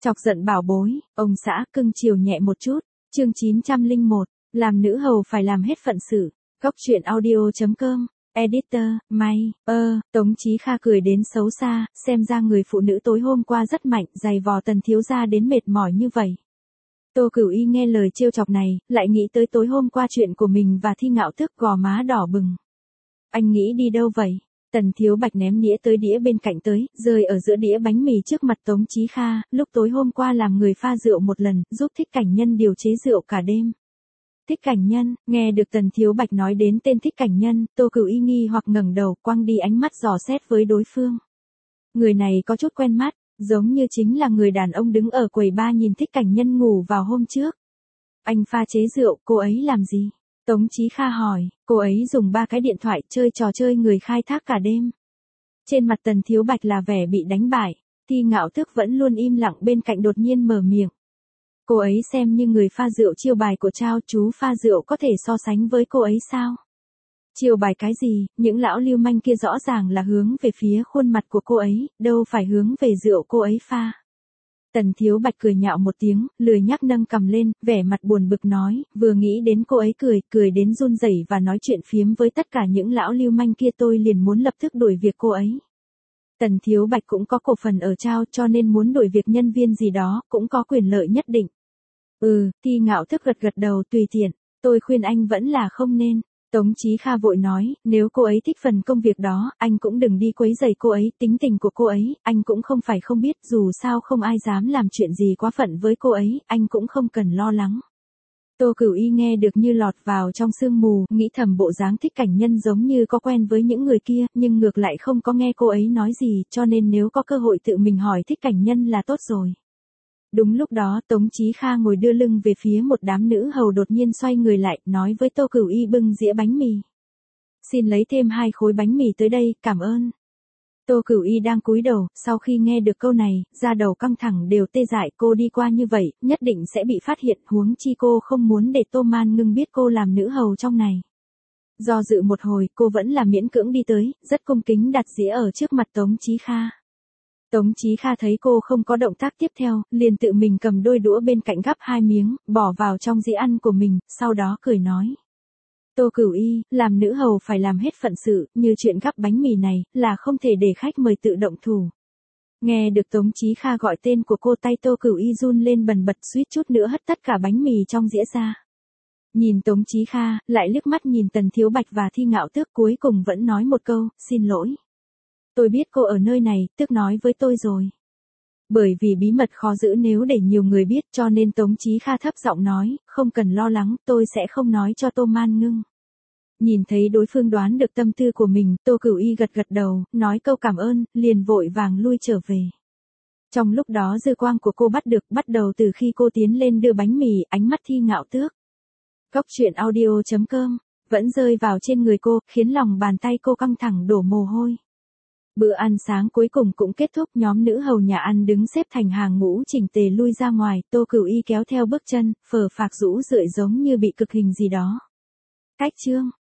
Chọc giận bảo bối, ông xã cưng chiều nhẹ một chút. Chương 901, làm nữ hầu phải làm hết phận sự. Góc truyện audio.com. Editor, May, Tống Chí Kha cười đến xấu xa, xem ra người phụ nữ tối hôm qua rất mạnh, giày vò Tần thiếu gia đến mệt mỏi như vậy. Tô Cửu Y nghe lời trêu chọc này, lại nghĩ tới tối hôm qua chuyện của mình và Thi Ngạo Tước, gò má đỏ bừng. Anh nghĩ đi đâu vậy? Tần Thiếu Bạch ném đĩa tới đĩa bên cạnh tới, rơi ở giữa đĩa bánh mì trước mặt Tống Chí Kha, lúc tối hôm qua làm người pha rượu một lần, giúp Thích Cảnh Nhân điều chế rượu cả đêm. Thích Cảnh Nhân, nghe được Tần Thiếu Bạch nói đến tên Thích Cảnh Nhân, Tô Cửu Y nghi hoặc ngẩng đầu, quăng đi ánh mắt dò xét với đối phương. Người này có chút quen mắt, giống như chính là người đàn ông đứng ở quầy bar nhìn Thích Cảnh Nhân ngủ vào hôm trước. Anh pha chế rượu, cô ấy làm gì? Tống Chí Kha hỏi, cô ấy dùng 3 cái điện thoại chơi trò chơi người khai thác cả đêm. Trên mặt Tần Thiếu Bạch là vẻ bị đánh bại, Thi Ngạo Tước vẫn luôn im lặng bên cạnh đột nhiên mở miệng. Cô ấy xem như người pha rượu chiêu bài của Trao, chú pha rượu có thể so sánh với cô ấy sao? Chiêu bài cái gì, những lão lưu manh kia rõ ràng là hướng về phía khuôn mặt của cô ấy, đâu phải hướng về rượu cô ấy pha. Tần Thiếu Bạch cười nhạo một tiếng, lười nhác nâng cầm lên, vẻ mặt buồn bực nói, vừa nghĩ đến cô ấy cười đến run rẩy và nói chuyện phiếm với tất cả những lão lưu manh kia tôi liền muốn lập tức đuổi việc cô ấy. Tần Thiếu Bạch cũng có cổ phần ở Trao cho nên muốn đuổi việc nhân viên gì đó, cũng có quyền lợi nhất định. Thi Ngạo Tước gật đầu tùy tiện, tôi khuyên anh vẫn là không nên. Tống Chí Kha vội nói, nếu cô ấy thích phần công việc đó, anh cũng đừng đi quấy rầy cô ấy, tính tình của cô ấy, anh cũng không phải không biết, dù sao không ai dám làm chuyện gì quá phận với cô ấy, anh cũng không cần lo lắng. Tô Cửu Y nghe được như lọt vào trong sương mù, nghĩ thầm bộ dáng Thích Cảnh Nhân giống như có quen với những người kia, nhưng ngược lại không có nghe cô ấy nói gì, cho nên nếu có cơ hội tự mình hỏi Thích Cảnh Nhân là tốt rồi. Đúng lúc đó Tống Chí Kha ngồi đưa lưng về phía một đám nữ hầu đột nhiên xoay người lại, nói với Tô Cửu Y bưng dĩa bánh mì. Xin lấy thêm 2 khối bánh mì tới đây, cảm ơn. Tô Cửu Y đang cúi đầu, sau khi nghe được câu này, da đầu căng thẳng đều tê dại, cô đi qua như vậy, nhất định sẽ bị phát hiện, huống chi cô không muốn để Tô Man Ngưng biết cô làm nữ hầu trong này. Do dự một hồi, cô vẫn là miễn cưỡng đi tới, rất cung kính đặt dĩa ở trước mặt Tống Chí Kha. Tống Chí Kha thấy cô không có động tác tiếp theo, liền tự mình cầm đôi đũa bên cạnh gắp 2 miếng, bỏ vào trong dĩa ăn của mình, sau đó cười nói. Tô Cửu Y, làm nữ hầu phải làm hết phận sự, như chuyện gắp bánh mì này, là không thể để khách mời tự động thủ. Nghe được Tống Chí Kha gọi tên của cô, tay Tô Cửu Y run lên bần bật, suýt chút nữa hất tất cả bánh mì trong dĩa ra. Nhìn Tống Chí Kha, lại liếc mắt nhìn Tần Thiếu Bạch và Thi Ngạo Tước, cuối cùng vẫn nói một câu, xin lỗi. Tôi biết cô ở nơi này, Tước nói với tôi rồi. Bởi vì bí mật khó giữ nếu để nhiều người biết cho nên Tống Chí Kha thấp giọng nói, không cần lo lắng, tôi sẽ không nói cho Tô Man Ngưng. Nhìn thấy đối phương đoán được tâm tư của mình, Tô Cửu Y gật đầu, nói câu cảm ơn, liền vội vàng lui trở về. Trong lúc đó dư quang của cô bắt đầu từ khi cô tiến lên đưa bánh mì, ánh mắt Thi Ngạo Tước. Góc truyện audio.com, vẫn rơi vào trên người cô, khiến lòng bàn tay cô căng thẳng đổ mồ hôi. Bữa ăn sáng cuối cùng cũng kết thúc, nhóm nữ hầu nhà ăn đứng xếp thành hàng ngũ chỉnh tề lui ra ngoài, Tô Cửu Y kéo theo bước chân, phờ phạc rũ rượi giống như bị cực hình gì đó. Cách chương